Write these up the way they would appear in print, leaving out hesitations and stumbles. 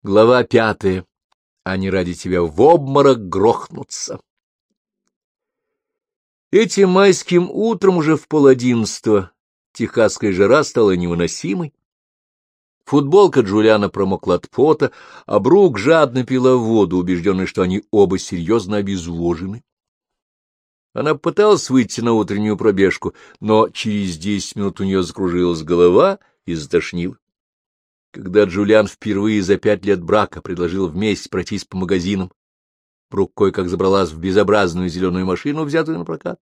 Глава 5. Они ради тебя в обморок грохнутся. Этим майским утром уже в 10:30 техасская жара стала невыносимой. Футболка Джулиана промокла от пота, а Брук жадно пила воду, убежденный, что они оба серьезно обезвожены. Она пыталась выйти на утреннюю пробежку, но через 10 минут у нее закружилась голова и затошнила. Когда Джулиан впервые за 5 лет брака предложил вместе пройтись по магазинам, Брук кое-как забралась в безобразную зеленую машину, взятую на прокат.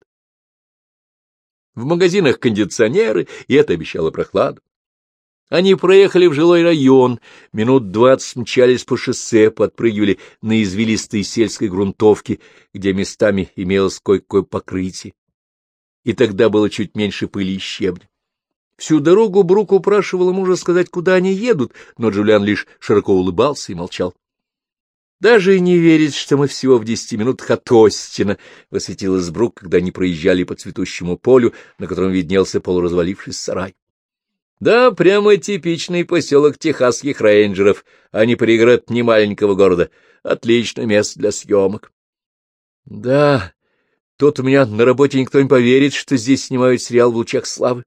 В магазинах кондиционеры, и это обещало прохладу. Они проехали в жилой район, минут 20 мчались по шоссе, подпрыгивали на извилистой сельской грунтовке, где местами имелось кое-какое покрытие. И тогда было чуть меньше пыли и щебня. Всю дорогу Брук упрашивал мужа сказать, куда они едут, но Джулиан лишь широко улыбался и молчал. — Даже не верить, что мы всего в 10 минутах от Остина, — восхитилась Брук, когда они проезжали по цветущему полю, на котором виднелся полуразвалившийся сарай. — Да, прямо типичный поселок техасских рейнджеров, а не пригород немаленького города. Отличное место для съемок. — Да, тут у меня на работе никто не поверит, что здесь снимают сериал «В лучах славы».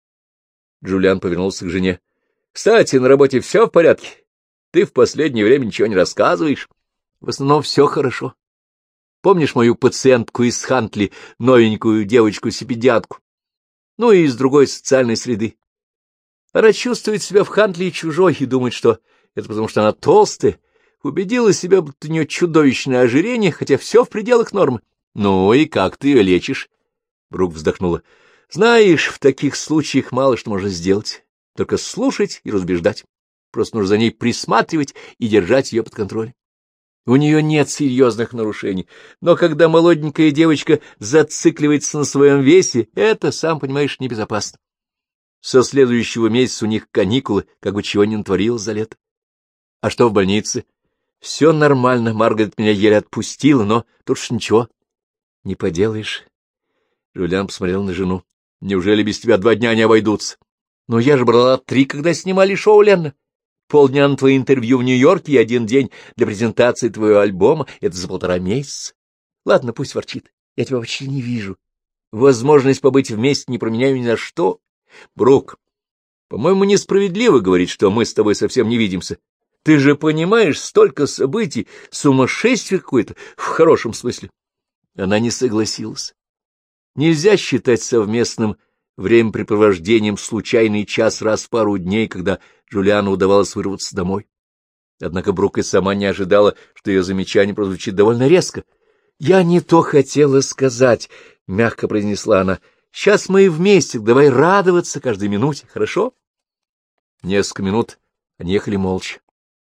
Джулиан повернулся к жене. — Кстати, на работе все в порядке? Ты в последнее время ничего не рассказываешь. В основном все хорошо. Помнишь мою пациентку из Хантли, новенькую девочку-сипедиатку? Ну и из другой социальной среды. Она чувствует себя в Хантли чужой и думает, что это потому, что она толстая. Убедила себя, будто у нее чудовищное ожирение, хотя все в пределах нормы. Ну и как ты ее лечишь? Брук вздохнула. Знаешь, в таких случаях мало что можно сделать, только слушать и разбеждать. Просто нужно за ней присматривать и держать ее под контролем. У нее нет серьезных нарушений, но когда молоденькая девочка зацикливается на своем весе, это, сам понимаешь, небезопасно. Со следующего месяца у них каникулы, как бы чего ни натворилось за лето. А что в больнице? Все нормально, Маргарет меня еле отпустила, но тут ж ничего. Не поделаешь. Джулиан посмотрел на жену. Неужели без тебя 2 дня не обойдутся? Но я же брала 3, когда снимали шоу, Ленна. Полдня на твои интервью в Нью-Йорке и 1 день для презентации твоего альбома. Это за 1,5 месяца. Ладно, пусть ворчит. Я тебя почти не вижу. Возможность побыть вместе не променяю ни на что. Брук, по-моему, несправедливо говорить, что мы с тобой совсем не видимся. Ты же понимаешь, столько событий, сумасшествие какое-то, в хорошем смысле. Она не согласилась. Нельзя считать совместным времяпрепровождением случайный час раз в пару дней, когда Джулиану удавалось вырваться домой. Однако Брук и сама не ожидала, что ее замечание прозвучит довольно резко. — Я не то хотела сказать, — мягко произнесла она. — Сейчас мы вместе, давай радоваться каждой минуте, хорошо? Несколько минут они ехали молча.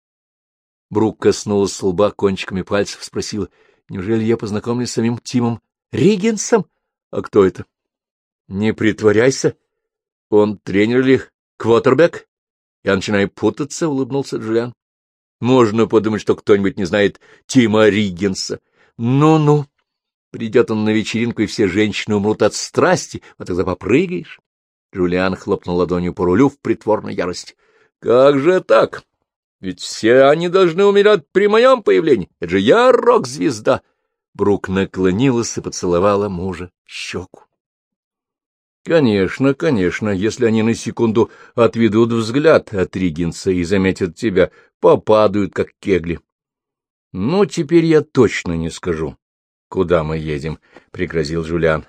Брук коснулась лба кончиками пальцев, спросила: — Неужели я познакомлюсь с самим Тимом Риггинсом? — А кто это? — Не притворяйся. Он тренер или квотербек? Я начинаю путаться, — улыбнулся Джулиан. — Можно подумать, что кто-нибудь не знает Тима Риггинса. Ну-ну. Придет он на вечеринку, и все женщины умрут от страсти, а тогда попрыгаешь. Джулиан хлопнул ладонью по рулю в притворной ярости. — Как же так? Ведь все они должны умирать при моем появлении. Это же я рок-звезда. Брук наклонилась и поцеловала мужа в щеку. — Конечно, конечно, если они на секунду отведут взгляд от Риггинса и заметят тебя, попадают, как кегли. — Ну, теперь я точно не скажу, куда мы едем, — пригрозил Джулиан.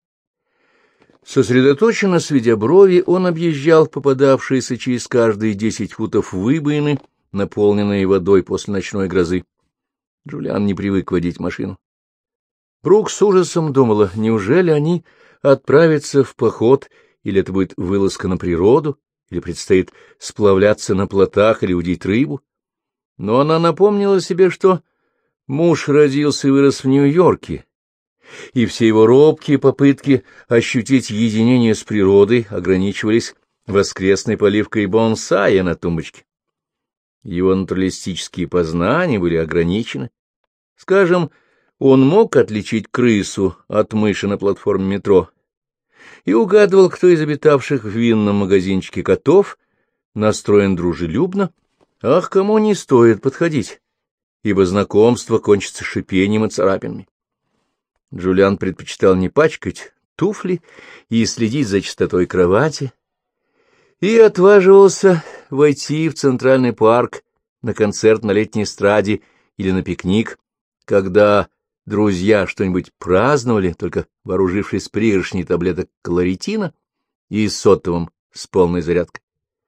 Сосредоточенно сведя брови, он объезжал попадавшиеся через каждые 10 футов выбоины, наполненные водой после ночной грозы. Джулиан не привык водить машину. Брук с ужасом думала, неужели они отправятся в поход, или это будет вылазка на природу, или предстоит сплавляться на плотах или удить рыбу. Но она напомнила себе, что муж родился и вырос в Нью-Йорке, и все его робкие попытки ощутить единение с природой ограничивались воскресной поливкой бонсая на тумбочке. Его натуралистические познания были ограничены. Скажем, он мог отличить крысу от мыши на платформе метро и угадывал, кто из обитавших в винном магазинчике котов настроен дружелюбно, Ах, кому не стоит подходить, ибо знакомство кончится шипением и царапинами. Джулиан предпочитал не пачкать туфли и следить за чистотой кровати, и отваживался войти в Центральный парк на концерт на летней эстраде или на пикник, когда друзья что-нибудь праздновали, только вооружившись пригоршней таблеток кларитина и сотовым с полной зарядкой.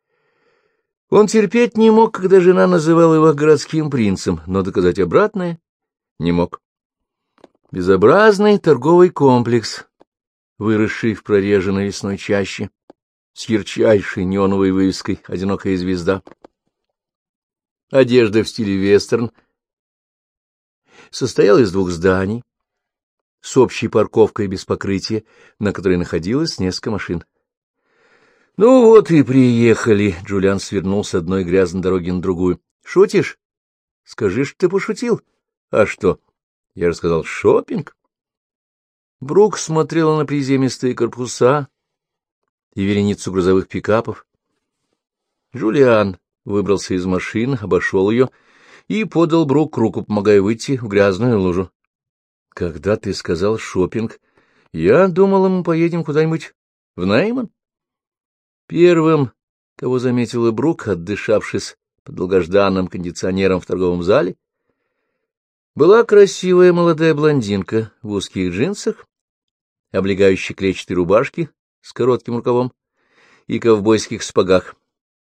Он терпеть не мог, когда жена называла его городским принцем, но доказать обратное не мог. Безобразный торговый комплекс, выросший в прореженной лесной чаще, с ярчайшей неоновой вывеской «Одинокая звезда». Одежда в стиле вестерн состояла из 2 зданий с общей парковкой без покрытия, на которой находилось несколько машин. — Ну вот и приехали. Джулиан свернул с одной грязной дороги на другую. — Шутишь? Скажи, что ты пошутил. — А что? Я же сказал, шопинг. Брук смотрела на приземистые корпуса и вереницу грузовых пикапов. Джулиан выбрался из машины, обошел ее и подал Брук руку, помогая выйти в грязную лужу. — Когда ты сказал шопинг, я думал, мы поедем куда-нибудь в Нейман. Первым, кого заметила Брук, отдышавшись под долгожданным кондиционером в торговом зале, была красивая молодая блондинка в узких джинсах, облегающей клетчатой рубашке с коротким рукавом и ковбойских сапогах.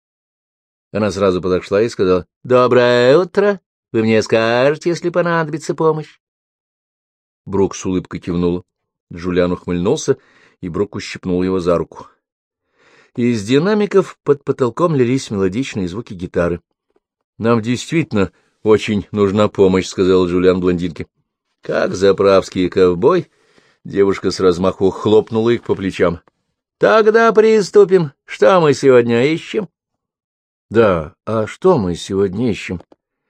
Она сразу подошла и сказала: «Доброе утро! Вы мне скажете, если понадобится помощь?» Брук с улыбкой кивнула. Джулиан ухмыльнулся, и Брук ущипнул его за руку. Из динамиков под потолком лились мелодичные звуки гитары. — Нам действительно очень нужна помощь, — сказал Джулиан блондинке. Как заправский ковбой, девушка с размаху хлопнула их по плечам. — Тогда приступим. Что мы сегодня ищем? — Да, а что мы сегодня ищем?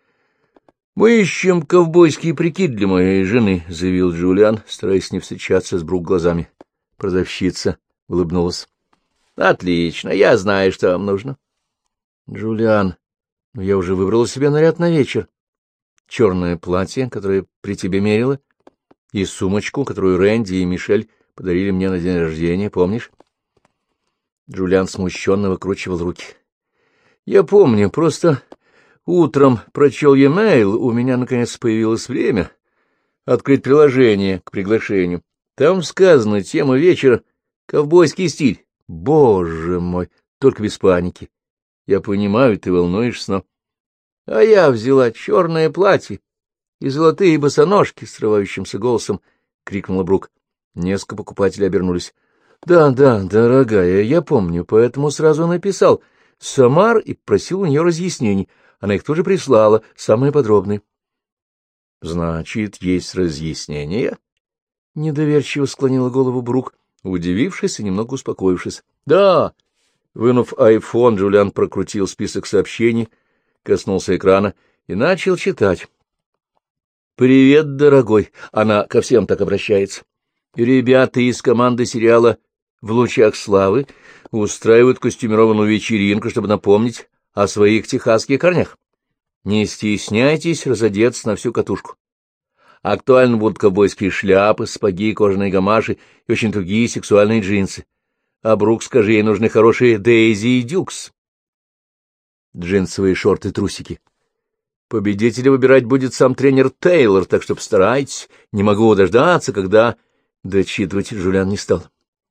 — Мы ищем ковбойский прикид для моей жены, — заявил Джулиан, стараясь не встречаться с Брук глазами. Продавщица улыбнулась. — Отлично, я знаю, что вам нужно. — Джулиан, я уже выбрала себе наряд на вечер. Черное платье, которое при тебе мерила, и сумочку, которую Рэнди и Мишель подарили мне на день рождения, помнишь? Джулиан смущенно выкручивал руки. — Я помню, просто утром прочел я мейл, у меня наконец появилось время открыть приложение к приглашению. Там сказано: тема вечера — ковбойский стиль. Боже мой, только без паники. Я понимаю, ты волнуешься, но... А я взяла черное платье и золотые босоножки, — срывающимся голосом крикнула Брук. Несколько покупателей обернулись. — Да, дорогая, я помню, поэтому сразу написал Самар и просил у нее разъяснений. Она их тоже прислала, самые подробные. — Значит, есть разъяснения? — недоверчиво склонила голову Брук, удивившись и немного успокоившись. — Да. Вынув айфон, Джулиан прокрутил список сообщений, коснулся экрана и начал читать. «Привет, дорогой!» Она ко всем так обращается. «Ребята из команды сериала «В лучах славы» устраивают костюмированную вечеринку, чтобы напомнить о своих техасских корнях. Не стесняйтесь разодеться на всю катушку. Актуально будут ковбойские шляпы, сапоги, кожаные гамаши и очень тугие сексуальные джинсы. А Брук, скажи, ей нужны хорошие Дейзи и Дюкс. Джинсовые шорты-трусики. Победителя выбирать будет сам тренер Тейлор, так что постарайтесь. Не могу дождаться, когда... Дочитывать Джулиан не стал.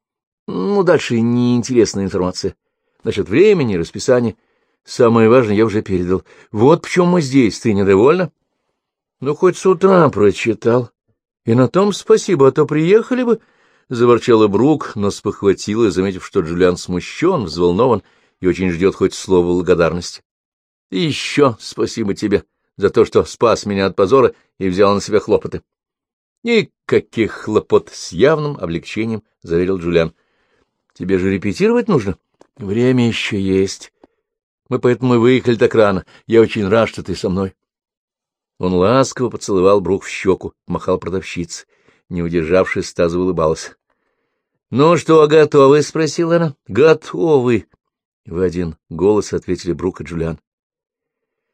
Ну, дальше неинтересная информация. Насчет времени, расписания. Самое важное я уже передал. Вот почему мы здесь. Ты недовольна? Ну, хоть с утра прочитал. И на том спасибо, а то приехали бы... Заворчала Брук, но спохватила, заметив, что Джулиан смущен, взволнован и очень ждет хоть слова благодарности. — И еще спасибо тебе за то, что спас меня от позора и взял на себя хлопоты. — Никаких хлопот, — с явным облегчением заверил Джулиан. — Тебе же репетировать нужно? — Время еще есть. Мы поэтому и выехали так рано. Я очень рад, что ты со мной. Он ласково поцеловал Брук в щеку, махал продавщице. Не удержавшись, та заулыбалась. — Ну что, готовы? — спросила она. — Готовы! — в один голос ответили Брук и Джулиан.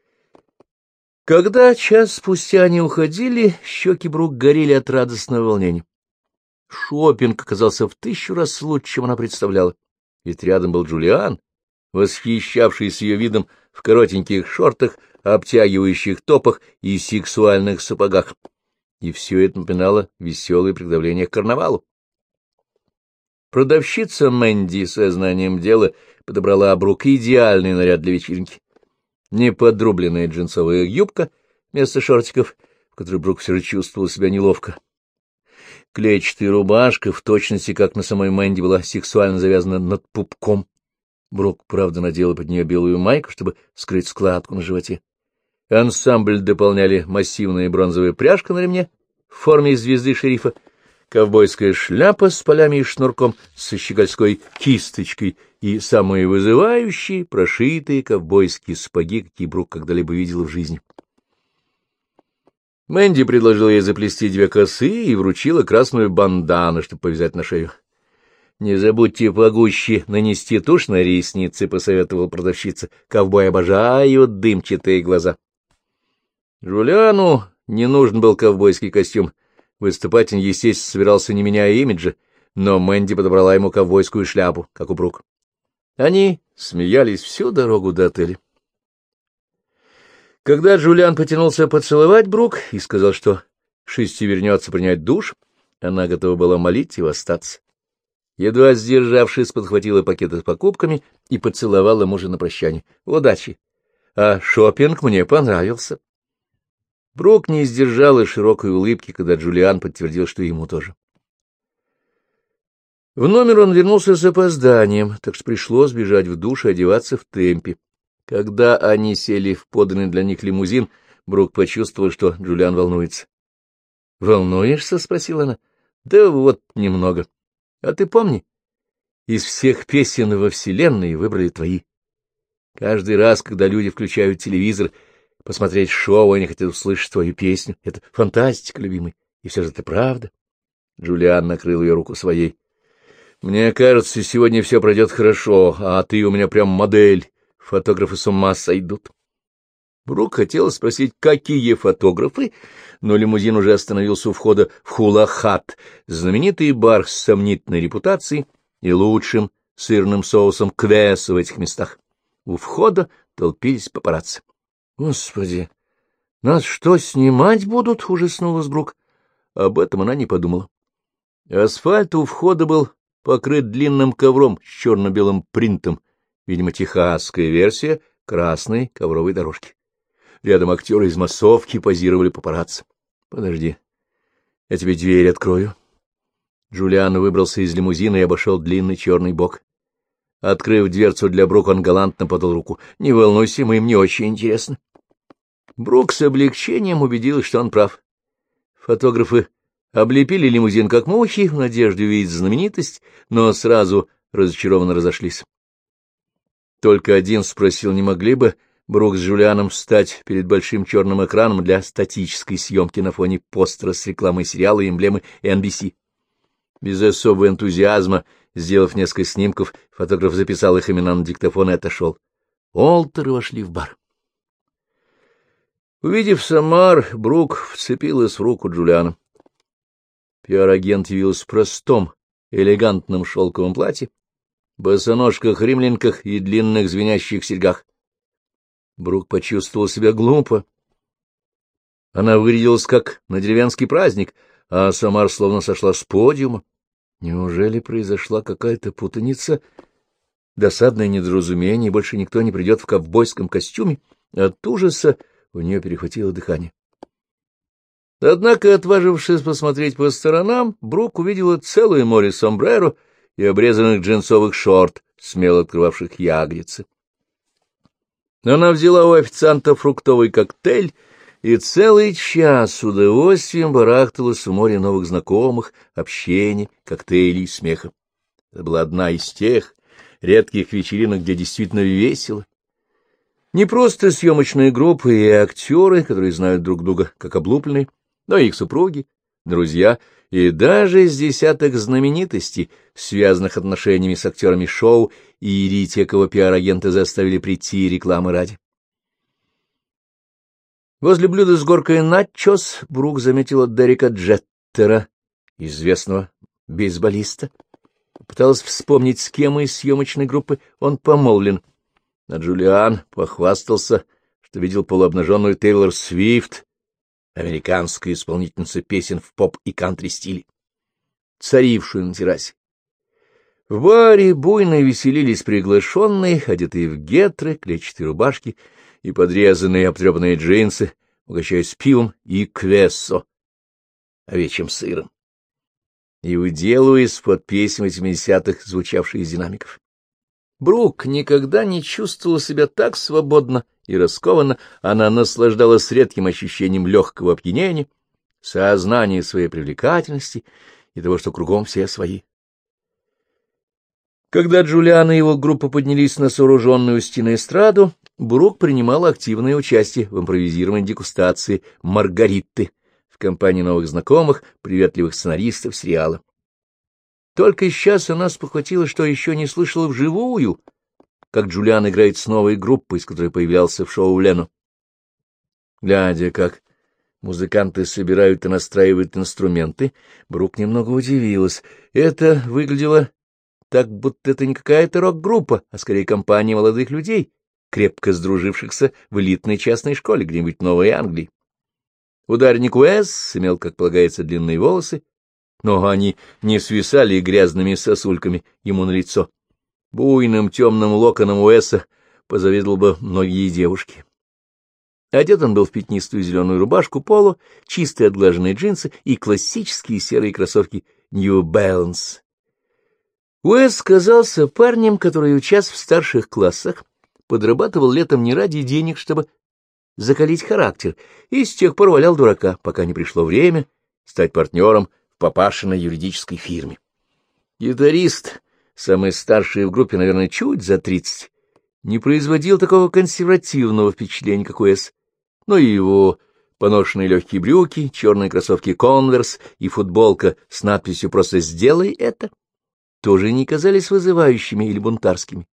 Когда час спустя они уходили, щеки Брук горели от радостного волнения. Шопинг оказался в 1000 раз лучше, чем она представляла. Ведь рядом был Джулиан, восхищавшийся ее видом в коротеньких шортах, обтягивающих топах и сексуальных сапогах. И все это напоминало веселые приготовления к карнавалу. Продавщица Мэнди со знанием дела подобрала Брук идеальный наряд для вечеринки. Неподрубленная джинсовая юбка вместо шортиков, в которой Брук все же чувствовала себя неловко. Клетчатая рубашка, в точности, как на самой Мэнди, была сексуально завязана над пупком. Брук, правда, надела под нее белую майку, чтобы скрыть складку на животе. Ансамбль дополняли массивная бронзовая пряжка на ремне в форме звезды шерифа, ковбойская шляпа с полями и шнурком со щегольской кисточкой и самые вызывающие, прошитые ковбойские сапоги, какие Брук когда-либо видела в жизни. Мэнди предложила ей заплести 2 косы и вручила красную бандану, чтобы повязать на шею. — Не забудьте погуще нанести тушь на ресницы, — посоветовала продавщица. — Ковбои обожают дымчатые глаза. Джулиану не нужен был ковбойский костюм. Выступать он, естественно, собирался, не меняя имиджа, но Мэнди подобрала ему ковбойскую шляпу, как у Брук. Они смеялись всю дорогу до отеля. Когда Джулиан потянулся поцеловать Брук и сказал, что к 6 вернется принять душ, она готова была молить его остаться. Едва сдержавшись, подхватила пакеты с покупками и поцеловала мужа на прощание. Удачи! А шопинг мне понравился. Брук не сдержала широкой улыбки, когда Джулиан подтвердил, что ему тоже. В номер он вернулся с опозданием, так что пришлось бежать в душ и одеваться в темпе. Когда они сели в поданный для них лимузин, Брук почувствовал, что Джулиан волнуется. — Волнуешься? — спросила она. — Да вот немного. А ты помни, из всех песен во вселенной выбрали твои. Каждый раз, когда люди включают телевизор, посмотреть шоу, они хотят услышать твою песню. Это фантастика, любимый, и все же это правда. Джулиан накрыл ее руку своей. — Мне кажется, сегодня все пройдет хорошо, а ты у меня прям модель. Фотографы с ума сойдут. Брук хотел спросить, какие фотографы, но лимузин уже остановился у входа в Хула-Хат, знаменитый бар с сомнительной репутацией и лучшим сырным соусом квеса в этих местах. У входа толпились папарацци. — Господи, нас что, снимать будут? — ужаснулась Брук. Об этом она не подумала. Асфальт у входа был покрыт длинным ковром с черно-белым принтом, видимо, техасская версия красной ковровой дорожки. Рядом актеры из массовки позировали папарацци. — Подожди, я тебе дверь открою. Джулиан выбрался из лимузина и обошел длинный черный бок. Открыв дверцу для Брук, он галантно подал руку. — Не волнуйся, им не очень интересно. Брук с облегчением убедилась, что он прав. Фотографы облепили лимузин как мухи в надежде увидеть знаменитость, но сразу разочарованно разошлись. Только один спросил, не могли бы Брук с Джулианом встать перед большим черным экраном для статической съемки на фоне постера с рекламой сериала и эмблемы NBC. Без особого энтузиазма, сделав несколько снимков, фотограф записал их имена на диктофон и отошел. Уолтеры вошли в бар. Увидев Самар, Брук вцепилась в руку Джулиана. Пиар-агент явился в простом, элегантном шелковом платье, босоножках-римлянках и длинных звенящих серьгах. Брук почувствовал себя глупо. Она вырядилась как на деревенский праздник, а Самар словно сошла с подиума. Неужели произошла какая-то путаница, досадное недоразумение, и больше никто не придет в ковбойском костюме? От ужаса у нее перехватило дыхание. Однако, отважившись посмотреть по сторонам, Брук увидела целое море сомбреро и обрезанных джинсовых шорт, смело открывавших ягодицы. Она взяла у официанта фруктовый коктейль и целый час с удовольствием барахталась в море новых знакомых, общения, коктейлей и смеха. Это была одна из тех редких вечеринок, где действительно весело. Не просто съемочные группы и актеры, которые знают друг друга как облупленные, но и их супруги, друзья и даже с десяток знаменитостей, связанных отношениями с актерами шоу, и те, кого пиар-агенты заставили прийти рекламы ради. Возле блюда с горкой начос Брук заметила Дерека Джеттера, известного бейсболиста. Пыталась вспомнить, с кем из съемочной группы он помолвлен. А Джулиан похвастался, что видел полуобнаженную Тейлор Свифт, американская исполнительница песен в поп и кантри стиле, царившую на террасе. В баре буйно веселились приглашенные, одетые в гетры, клетчатые рубашки и подрезанные обтрепанные джинсы, угощаясь пивом и квессо, овечьим сыром, и уделываясь под песни 80-х, звучавшие из динамиков. Брук никогда не чувствовала себя так свободно и раскованно, она наслаждалась редким ощущением легкого опьянения, сознания своей привлекательности и того, что кругом все свои. Когда Джулиан и его группа поднялись на сооруженную у стены эстраду, Брук принимал активное участие в импровизированной дегустации «Маргариты» в компании новых знакомых, приветливых сценаристов сериала. Только сейчас она спохватилась, что еще не слышала вживую, как Джулиан играет с новой группой, с которой появлялся в шоу Лено. Глядя, как музыканты собирают и настраивают инструменты, Брук немного удивилась. Это выглядело так, будто это не какая-то рок-группа, а скорее компания молодых людей, крепко сдружившихся в элитной частной школе где-нибудь в Новой Англии. Ударник Уэс имел, как полагается, длинные волосы, но они не свисали грязными сосульками ему на лицо. Буйным темным локоном Уэса позавидовал бы многие девушки. Одет он был в пятнистую зеленую рубашку поло, чистые отглаженные джинсы и классические серые кроссовки New Balance. Уэс казался парнем, который, учась в старших классах, подрабатывал летом не ради денег, чтобы закалить характер, и с тех пор валял дурака, пока не пришло время стать партнером в папашиной юридической фирме. Гитарист, самый старший в группе, наверное, чуть за 30, не производил такого консервативного впечатления, как Уэс, но и его поношенные легкие брюки, черные кроссовки «Конверс» и футболка с надписью «Просто сделай это» тоже не казались вызывающими или бунтарскими.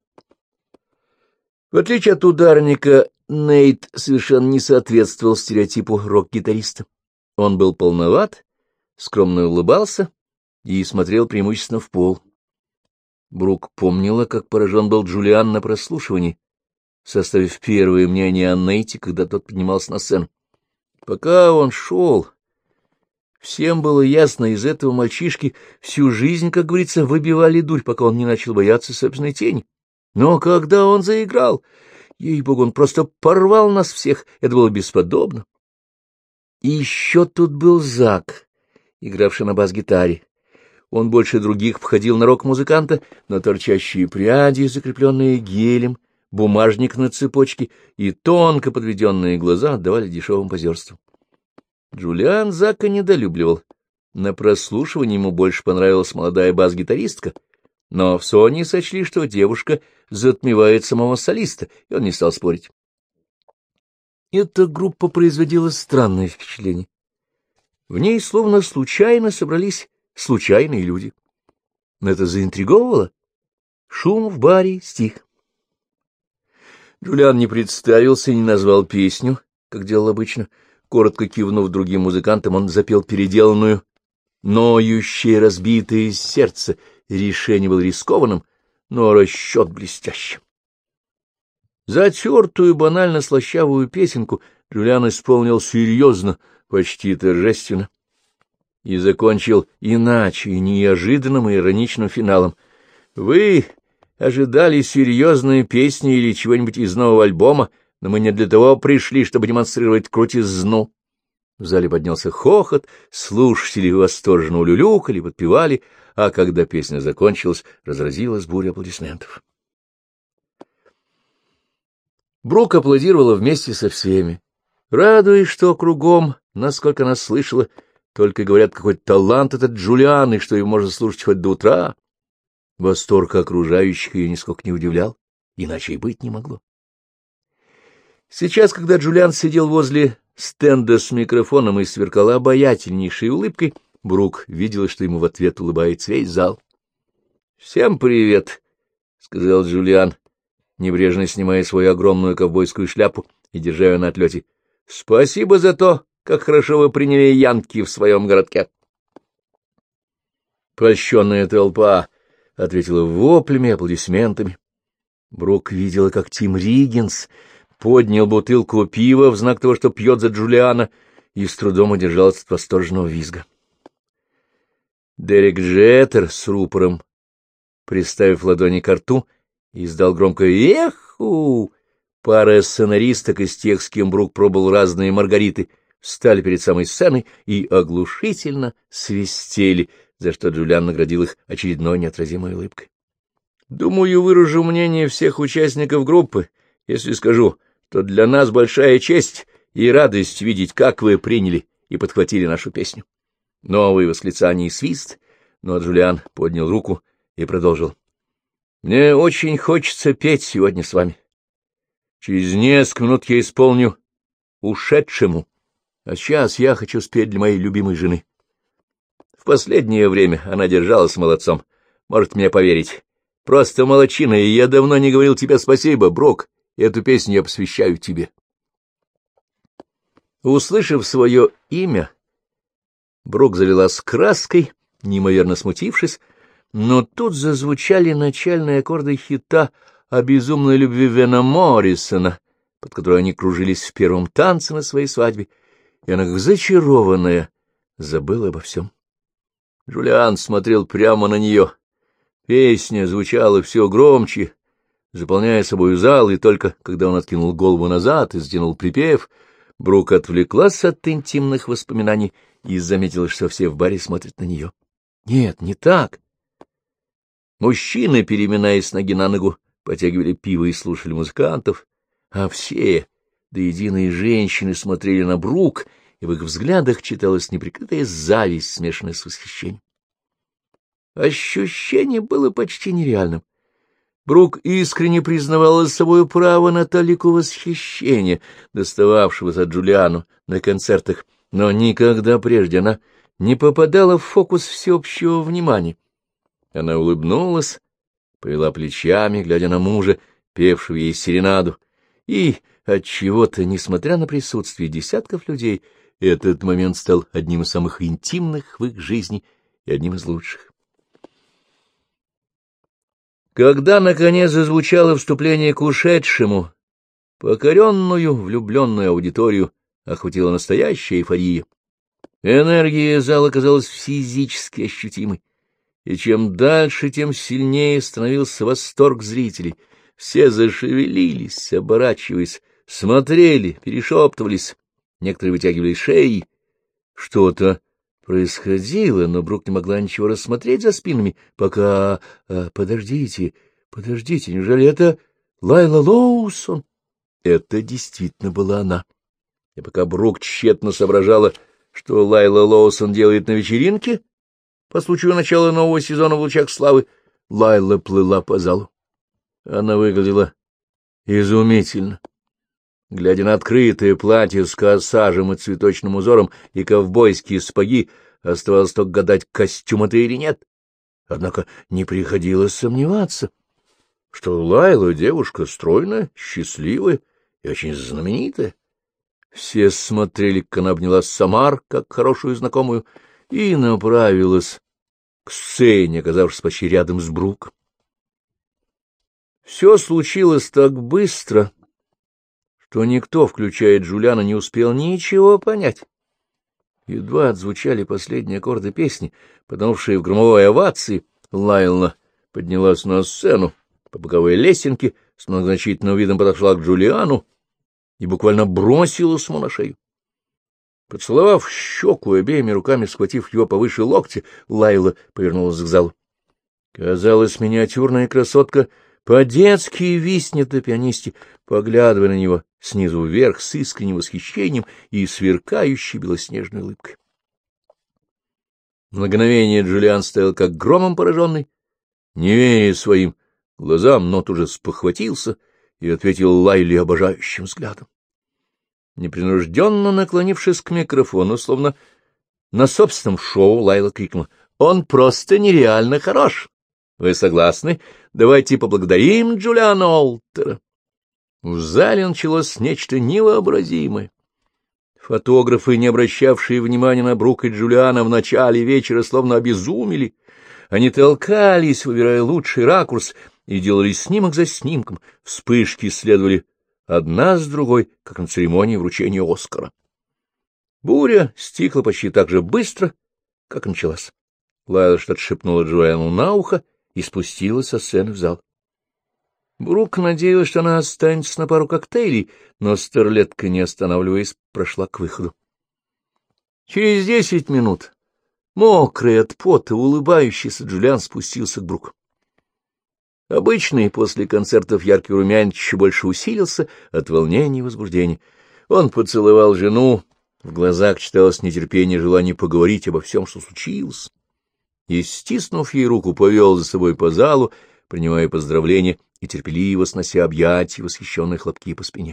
В отличие от ударника, Нейт совершенно не соответствовал стереотипу рок-гитариста. Он был полноват, скромно улыбался и смотрел преимущественно в пол. Брук помнила, как поражен был Джулиан на прослушивании, составив первое мнение о Нейте, когда тот поднимался на сцену. Пока он шел, всем было ясно, из этого мальчишки всю жизнь, как говорится, выбивали дурь, пока он не начал бояться собственной тени. Но когда он заиграл, ей-богу, он просто порвал нас всех, это было бесподобно. И еще тут был Зак, игравший на бас-гитаре. Он больше других походил на рок-музыканта, но торчащие пряди, закрепленные гелем, бумажник на цепочке и тонко подведенные глаза отдавали дешевым позерству. Джулиан Зака недолюбливал. На прослушивании ему больше понравилась молодая бас-гитаристка, но в Сони сочли, что девушка затмевает самого солиста, и он не стал спорить. Эта группа производила странное впечатление. В ней словно случайно собрались случайные люди. Но это заинтриговывало. Шум в баре стих. Джулиан не представился и не назвал песню, как делал обычно. Коротко кивнув другим музыкантам, он запел переделанную «Ноющее разбитое сердце». Решение было рискованным, но расчет блестящим. Затертую, банально слащавую песенку Джулиан исполнил серьезно, почти торжественно, и закончил иначе, неожиданным и ироничным финалом. «Вы ожидали серьезной песни или чего-нибудь из нового альбома, но мы не для того пришли, чтобы демонстрировать крутизну». В зале поднялся хохот, слушатели восторженно улюлюкали, подпевали, а когда песня закончилась, разразилась буря аплодисментов. Брук аплодировала вместе со всеми, радуясь, что кругом, насколько она слышала, только говорят, какой талант этот Джулиан, и что его можно слушать хоть до утра. Восторг окружающих ее нисколько не удивлял, иначе и быть не могло. Сейчас, когда Джулиан сидел возле стенда с микрофоном и сверкал обаятельнейшей улыбкой, Брук видела, что ему в ответ улыбается весь зал. — Всем привет, — сказал Джулиан, небрежно снимая свою огромную ковбойскую шляпу и держа ее на отлете. — Спасибо за то, как хорошо вы приняли янки в своем городке. Польщенная толпа ответила воплями и аплодисментами. Брук видела, как Тим Риггинс поднял бутылку пива в знак того, что пьет за Джулиана, и с трудом удержался от восторженного визга. Дерек Джеттер с рупором, приставив ладони ко рту, издал громкое «Эху!». Пара сценаристок из тех, с кем Брук пробовал разные маргариты, встали перед самой сценой и оглушительно свистели, за что Джулиан наградил их очередной неотразимой улыбкой. Думаю, выражу мнение всех участников группы, если скажу, что для нас большая честь и радость видеть, как вы приняли и подхватили нашу песню. Новые восклицания и свист, но Джулиан поднял руку и продолжил. Мне очень хочется петь сегодня с вами. Через несколько минут я исполню «Ушедшему», а сейчас я хочу спеть для моей любимой жены. В последнее время она держалась молодцом, может мне поверить. Просто молодчина, и я давно не говорил тебе спасибо, Брук, эту песню я посвящаю тебе. Услышав свое имя, Брук залилась краской, неимоверно смутившись, но тут зазвучали начальные аккорды хита о безумной любви Вена Моррисона, под которой они кружились в первом танце на своей свадьбе, и она, как зачарованная, забыла обо всем. Джулиан смотрел прямо на нее. Песня звучала все громче, заполняя собою зал, и только когда он откинул голову назад и сдвинул припев, Брук отвлеклась от интимных воспоминаний и заметила, что все в баре смотрят на нее. Нет, не так. Мужчины, переминаясь с ноги на ногу, потягивали пиво и слушали музыкантов, а все, до единой женщины, смотрели на Брук, и в их взглядах читалась неприкрытая зависть, смешанная с восхищением. Ощущение было почти нереальным. Брук искренне признавала за собой право на талику восхищения, достававшегося Джулиану на концертах, но никогда прежде она не попадала в фокус всеобщего внимания. Она улыбнулась, повела плечами, глядя на мужа, певшего ей серенаду, и отчего-то, несмотря на присутствие десятков людей, этот момент стал одним из самых интимных в их жизни и одним из лучших. Когда, наконец, зазвучало вступление к ушедшему, покоренную, влюбленную аудиторию охватила настоящая эйфория. Энергия зала казалась физически ощутимой, и чем дальше, тем сильнее становился восторг зрителей. Все зашевелились, оборачиваясь, смотрели, перешептывались, некоторые вытягивали шеи. Что-то происходило, но Брук не могла ничего рассмотреть за спинами, пока... Подождите, неужели это Лайла Лоусон? Это действительно была она. И пока Брук тщетно соображала, что Лайла Лоусон делает на вечеринке, по случаю начала нового сезона в лучах славы, Лайла плыла по залу. Она выглядела изумительно. Глядя на открытое платье с корсажем и цветочным узором и ковбойские сапоги, оставалось только гадать, костюм это или нет. Однако не приходилось сомневаться, что Лайла девушка стройная, счастливая и очень знаменитая. Все смотрели, как она обняла Самар, как хорошую знакомую, и направилась к сцене, оказавшись почти рядом с Брук. Все случилось так быстро, что никто, включая Джулиана, не успел ничего понять. Едва отзвучали последние аккорды песни, потонувшие в громовой овации, Лайла поднялась на сцену по боковой лесенке, с многозначительным видом подошла к Джулиану и буквально бросилась ему на шею. Поцеловав щеку и обеими руками схватив его повыше локтя, Лайла повернулась к залу. Казалось, миниатюрная красотка по-детски виснет на пианисте, поглядывая на него снизу вверх с искренним восхищением и сверкающей белоснежной улыбкой. В мгновение Джулиан стоял как громом пораженный, не веря своим глазам, но тут же спохватился и ответил Лайле обожающим взглядом. Непринужденно наклонившись к микрофону, словно на собственном шоу, Лайла крикнула: «Он просто нереально хорош! Вы согласны? Давайте поблагодарим Джулиана Олтера!» В зале началось нечто невообразимое. Фотографы, не обращавшие внимания на Брука и Джулиана, в начале вечера словно обезумели. Они толкались, выбирая лучший ракурс, и делали снимок за снимком. Вспышки следовали одна с другой, как на церемонии вручения Оскара. Буря стихла почти так же быстро, как началась. Лайла что-то шепнула Джулиану на ухо и спустилась со сцены в зал. Брук надеялась, что она останется на пару коктейлей, но старлетка, не останавливаясь, прошла к выходу. Через 10 минут, мокрый от пота, улыбающийся Джулиан спустился к Брук. Обычный после концертов яркий румянец еще больше усилился от волнения и возбуждения. Он поцеловал жену, в глазах читалось нетерпение, желание поговорить обо всем, что случилось, и, стиснув ей руку, повел за собой по залу, принимая поздравления и терпеливо снося объятия, восхищенные хлопки по спине.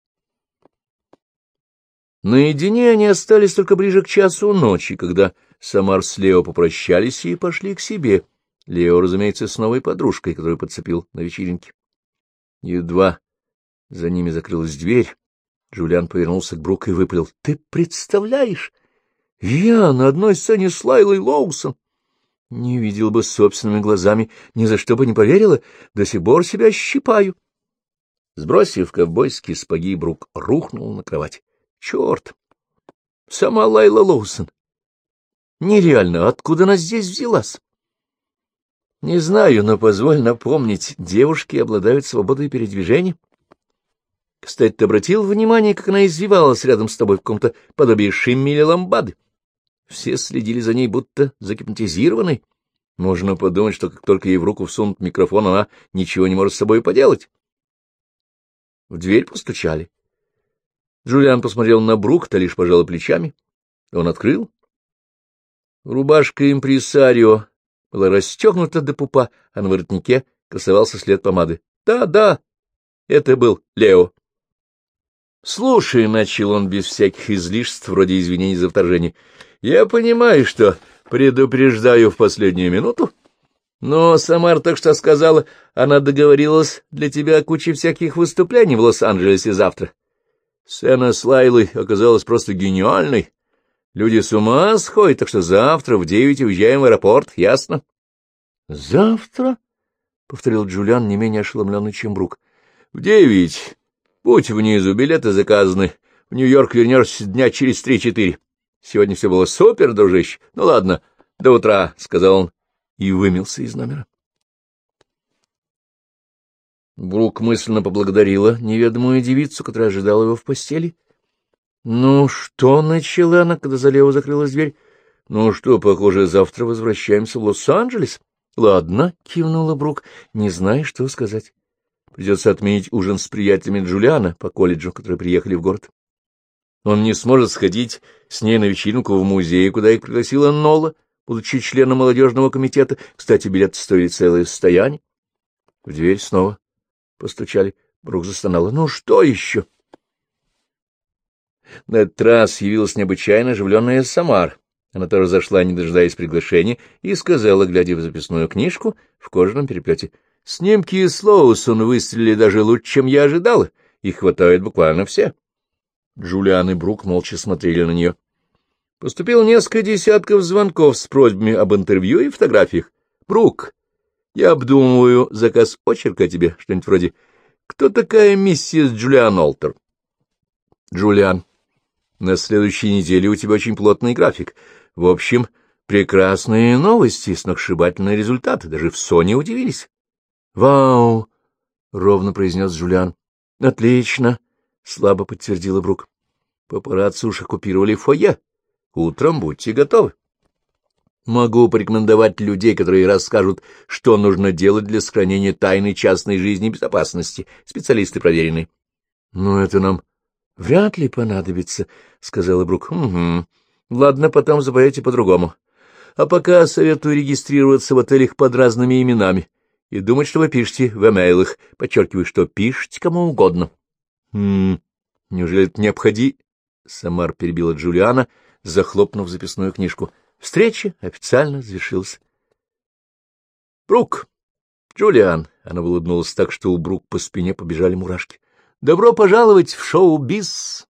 Наедине они остались только ближе к часу ночи, когда Самар с Лео попрощались и пошли к себе. Лео, разумеется, с новой подружкой, которую подцепил на вечеринке. Едва за ними закрылась дверь, Джулиан повернулся к Брук и выпалил: — Ты представляешь? Я на одной сцене с Лайлой Лоусон. Не видел бы собственными глазами, ни за что бы не поверила, до сих пор себя щипаю. Сбросив ковбойские сапоги, Брук рухнул на кровать. Черт! Сама Лайла Лоусон! Нереально, откуда она здесь взялась? Не знаю, но позволь напомнить, девушки обладают свободой передвижения. Кстати, ты обратил внимание, как она извивалась рядом с тобой в каком-то подобии Шимми или ламбады? Все следили за ней, будто загипнотизированной. Можно подумать, что как только ей в руку всунут микрофон, она ничего не может с собой поделать. В дверь постучали. Джулиан посмотрел на Брук, та лишь пожала плечами. Он открыл. Рубашка импресарио была расстегнута до пупа, а на воротнике красовался след помады. Да, это был Лео. — Слушай, — начал он без всяких излишеств, вроде извинений за вторжение, — я понимаю, что предупреждаю в последнюю минуту, но Самар так что сказала, она договорилась для тебя о куче всяких выступлений в Лос-Анджелесе завтра. Сцена с Лайлой оказалась просто гениальной. Люди с ума сходят, так что завтра в 9 уезжаем в аэропорт, ясно? — Завтра? — повторил Джулиан, не менее ошеломленный, чем Брук. — В 9. Будь внизу, билеты заказаны. В Нью-Йорк вернешься дня через 3-4. Сегодня все было супер, дружище. Ну ладно, до утра, — сказал он и вымылся из номера. Брук мысленно поблагодарила неведомую девицу, которая ожидала его в постели. — Ну что, — начала она, когда за Лео закрылась дверь. — Ну что, похоже, завтра возвращаемся в Лос-Анджелес? — Ладно, — кивнула Брук, не зная, что сказать. Придется отменить ужин с приятелями Джулиана по колледжу, которые приехали в город. Он не сможет сходить с ней на вечеринку в музей, куда их пригласила Нола, будучи членом молодежного комитета. Кстати, билеты стоили целое состояние. В дверь снова постучали. Брук застонала. — Ну что еще? На этот раз явилась необычайно оживленная Самар. Она тоже зашла, не дожидаясь приглашения, и сказала, глядя в записную книжку в кожаном переплете: — Снимки с Лоусон выстрелили даже лучше, чем я ожидала. Их хватает буквально все. Джулиан и Брук молча смотрели на нее. Поступило несколько десятков звонков с просьбами об интервью и фотографиях. — Брук, я обдумываю заказ очерка тебе, что-нибудь вроде «Кто такая миссис Джулиан Олтер?» — Джулиан, на следующей неделе у тебя очень плотный график. В общем, прекрасные новости, сногсшибательные результаты. Даже в Соне удивились. — Вау! — ровно произнес Джулиан. — Отлично! — слабо подтвердила Брук. — Папарацци уж оккупировали фойе. Утром будьте готовы. Могу порекомендовать людей, которые расскажут, что нужно делать для сохранения тайны частной жизни и безопасности. Специалисты проверенные. — Но это нам вряд ли понадобится, — сказала Брук. — Угу. Ладно, потом запоете по-другому. А пока советую регистрироваться в отелях под разными именами и думать, что вы пишете в эмейлах. Подчеркиваю, что пишете кому угодно. — Неужели это необходимо? — Самар перебила Джулиана, захлопнув записную книжку. Встреча официально завершилась. — Брук, Джулиан, — она улыбнулась так, что у Брук по спине побежали мурашки, — добро пожаловать в шоу-биз!